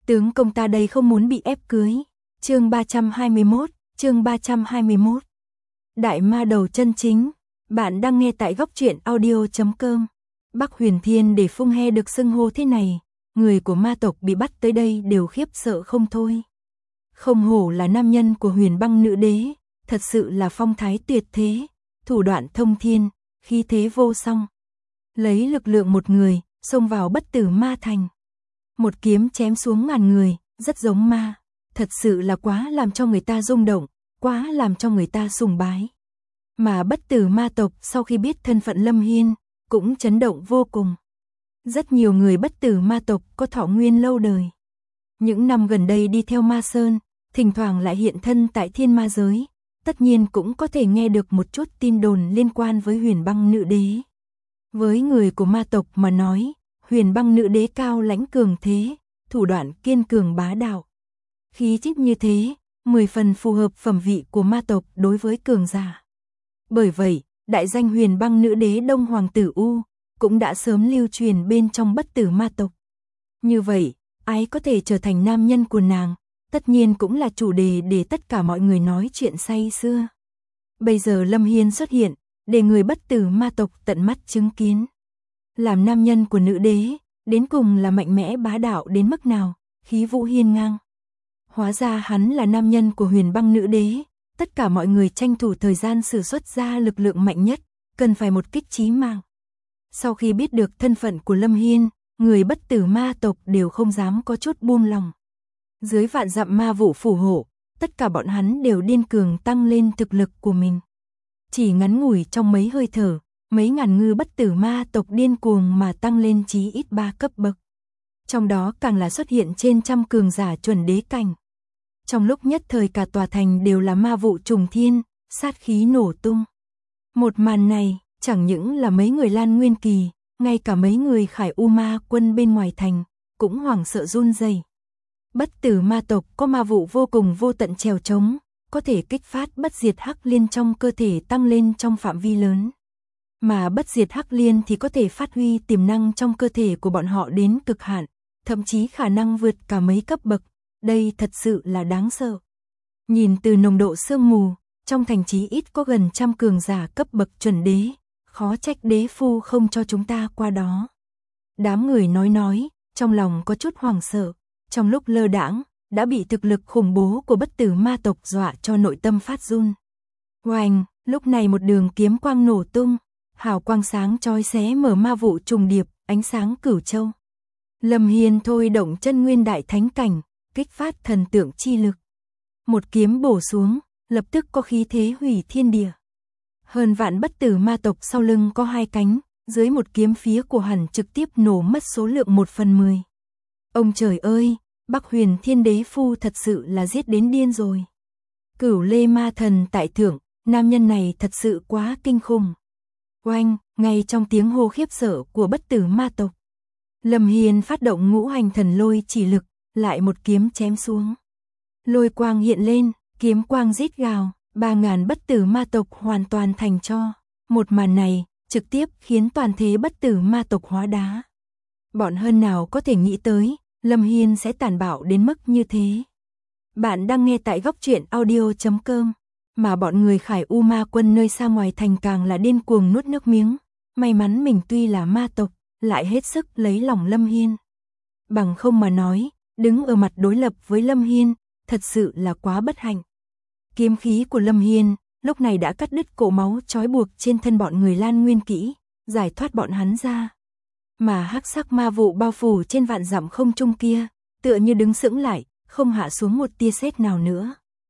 Tướng công ta đây không muốn bị ép cưới. Chương 321. Đại ma đầu chân chính. Bạn đang nghe tại góc truyện audio.com. Bắc Huyền Thiên để Phung He được xưng hô thế này, người của ma tộc bị bắt tới đây đều khiếp sợ không thôi. Không hổ là nam nhân của Huyền Băng Nữ Đế, thật sự là phong thái tuyệt thế, thủ đoạn thông thiên, khí thế vô song. Lấy lực lượng một người, xông vào Bất Tử Ma Thành. Một kiếm chém xuống ngàn người, rất giống ma, thật sự là quá làm cho người ta rung động, quá làm cho người ta sùng bái. Mà Bất Tử Ma tộc sau khi biết thân phận Lâm Hiên, cũng chấn động vô cùng. Rất nhiều người Bất Tử Ma tộc có thọ nguyên lâu đời. Những năm gần đây đi theo Ma Sơn, thỉnh thoảng lại hiện thân tại thiên ma giới, tất nhiên cũng có thể nghe được một chút tin đồn liên quan với Huyền Băng Nữ Đế. Với người của ma tộc mà nói, Huyền Băng Nữ Đế cao lãnh cường thế, thủ đoạn kiên cường bá đạo. Khí chất như thế, 10 phần phù hợp phẩm vị của ma tộc đối với cường giả. Bởi vậy, đại danh Huyền Băng Nữ Đế Đông Hoàng Tử U cũng đã sớm lưu truyền bên trong Bất Tử Ma tộc. Như vậy, ai có thể trở thành nam nhân của nàng, tất nhiên cũng là chủ đề để tất cả mọi người nói chuyện say sưa. Bây giờ Lâm Hiên xuất hiện, để người Bất Tử Ma tộc tận mắt chứng kiến. Làm nam nhân của nữ đế, đến cùng là mạnh mẽ bá đạo đến mức nào, khí vũ hiên ngang. Hóa ra hắn là nam nhân của Huyền Băng Nữ Đế, tất cả mọi người tranh thủ thời gian sử xuất ra lực lượng mạnh nhất, cần phải một kích chí mạng. Sau khi biết được thân phận của Lâm Hiên, người Bất Tử Ma tộc đều không dám có chút buông lòng. Dưới vạn dặm ma vụ phù hộ, tất cả bọn hắn đều điên cường tăng lên thực lực của mình. Chỉ ngắn ngủi trong mấy hơi thở, mấy ngàn ngư Bất Tử Ma tộc điên cuồng mà tăng lên chí ít 3 cấp bậc. Trong đó càng là xuất hiện trên trăm cường giả chuẩn đế cảnh. Trong lúc nhất thời cả tòa thành đều là ma vụ trùng thiên, sát khí nổ tung. Một màn này, chẳng những là mấy người Lan Nguyên Kỳ, ngay cả mấy người Khải U Ma quân bên ngoài thành, cũng hoảng sợ run rẩy. Bất Tử Ma tộc có ma vụ vô cùng vô tận trèo trống, có thể kích phát bất diệt hắc liên trong cơ thể tăng lên trong phạm vi lớn. Mà bất diệt hắc liên thì có thể phát huy tiềm năng trong cơ thể của bọn họ đến cực hạn, thậm chí khả năng vượt cả mấy cấp bậc, đây thật sự là đáng sợ. Nhìn từ nồng độ sương mù, trong thành chí ít có gần trăm cường giả cấp bậc chuẩn đế, khó trách đế phu không cho chúng ta qua đó. Đám người nói, trong lòng có chút hoảng sợ, trong lúc lơ đãng đã bị thực lực khủng bố của Bất Tử Ma tộc dọa cho nội tâm phát run. Oanh, lúc này một đường kiếm quang nổ tung, hào quang sáng chói xé mở ma vụ trùng điệp, ánh sáng cửu châu. Lâm Hiên thôi động chân nguyên đại thánh cảnh, kích phát thần tượng chi lực. Một kiếm bổ xuống, lập tức có khí thế hủy thiên địa. Hơn vạn Bất Tử Ma tộc sau lưng có hai cánh, dưới một kiếm phía của hắn trực tiếp nổ mất số lượng 1/10. Ông trời ơi, Bắc Huyền Thiên Đế phu thật sự là giết đến điên rồi. Cửu Lê Ma Thần tại thượng, nam nhân này thật sự quá kinh khủng. Oanh, ngay trong tiếng hô khiếp sợ của Bất Tử Ma tộc, Lâm Hiên phát động ngũ hành thần lôi chỉ lực, lại một kiếm chém xuống. Lôi quang hiện lên, kiếm quang rít gào, 3000 Bất Tử Ma tộc hoàn toàn thành tro. Một màn này, trực tiếp khiến toàn thế Bất Tử Ma tộc hóa đá. Bọn hơn nào có thể nghĩ tới, Lâm Hiên sẽ tàn bạo đến mức như thế. Bạn đang nghe tại góc truyện audio.com, mà bọn người Khải U Ma quân nơi xa ngoài thành càng là điên cuồng nuốt nước miếng. May mắn mình tuy là ma tộc, lại hết sức lấy lòng Lâm Hiên. Bằng không mà nói, đứng ở mặt đối lập với Lâm Hiên, thật sự là quá bất hạnh. Kiếm khí của Lâm Hiên, lúc này đã cắt đứt cổ máu trói buộc trên thân bọn người Lan Nguyên Kỹ, giải thoát bọn hắn ra. Mà hắc sắc ma vụ bao phủ trên vạn dặm không trung kia, tựa như đứng sững lại, không hạ xuống một tia sét nào nữa.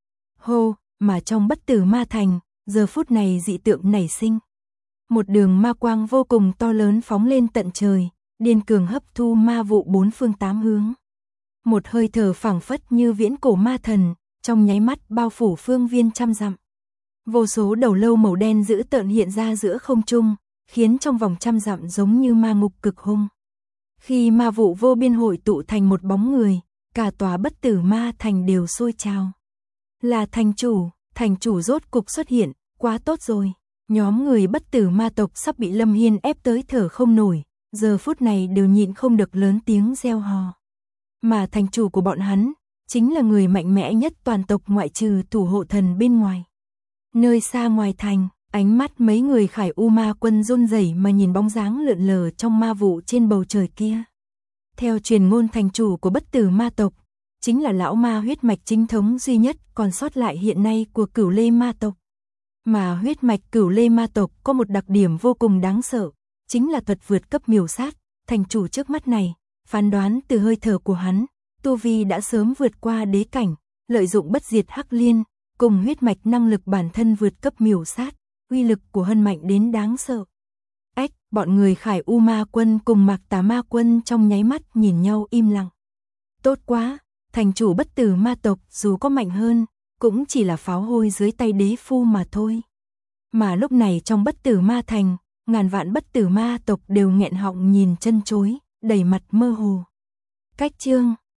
Hô, mà trong Bất Tử Ma thành, giờ phút này dị tượng nảy sinh. Một đường ma quang vô cùng to lớn phóng lên tận trời, điên cường hấp thu ma vụ bốn phương tám hướng. Một hơi thở phảng phất như viễn cổ ma thần, trong nháy mắt bao phủ phương viên trăm dặm. Vô số đầu lâu màu đen dữ tợn hiện ra giữa không trung, khiến trong vòng trăm dặm giống như ma ngục cực hung. Khi ma vụ vô biên hội tụ thành một bóng người, cả tòa Bất Tử Ma thành đều sôi trào. Là thành chủ rốt cục xuất hiện, quá tốt rồi. Nhóm người Bất Tử Ma tộc sắp bị Lâm Hiên ép tới thở không nổi, giờ phút này đều nhịn không được lớn tiếng reo hò. Mà thành chủ của bọn hắn, chính là người mạnh mẽ nhất toàn tộc ngoại trừ thủ hộ thần bên ngoài. Nơi xa ngoài thành, ánh mắt mấy người Khải U ma quân run rẩy mà nhìn bóng dáng lượn lờ trong ma vụ trên bầu trời kia. Theo truyền ngôn thành chủ của bất tử ma tộc, chính là lão ma huyết mạch chính thống duy nhất còn sót lại hiện nay của Cửu Lê ma tộc. Mà huyết mạch Cửu Lê ma tộc có một đặc điểm vô cùng đáng sợ, chính là thuật vượt cấp miểu sát. Thành chủ trước mắt này, phán đoán từ hơi thở của hắn, tu vi đã sớm vượt qua đế cảnh, lợi dụng bất diệt hắc liên, cùng huyết mạch năng lực bản thân vượt cấp miểu sát, uy lực của hân mạnh đến đáng sợ. Ách, bọn người Khải U ma quân cùng Mạc Tà ma quân trong nháy mắt nhìn nhau im lặng. Tốt quá, thành chủ bất tử ma tộc dù có mạnh hơn, cũng chỉ là pháo hôi dưới tay đế phu mà thôi. Mà lúc này trong bất tử ma thành, ngàn vạn bất tử ma tộc đều nghẹn họng nhìn chân chối, đầy mặt mơ hồ. Cách chương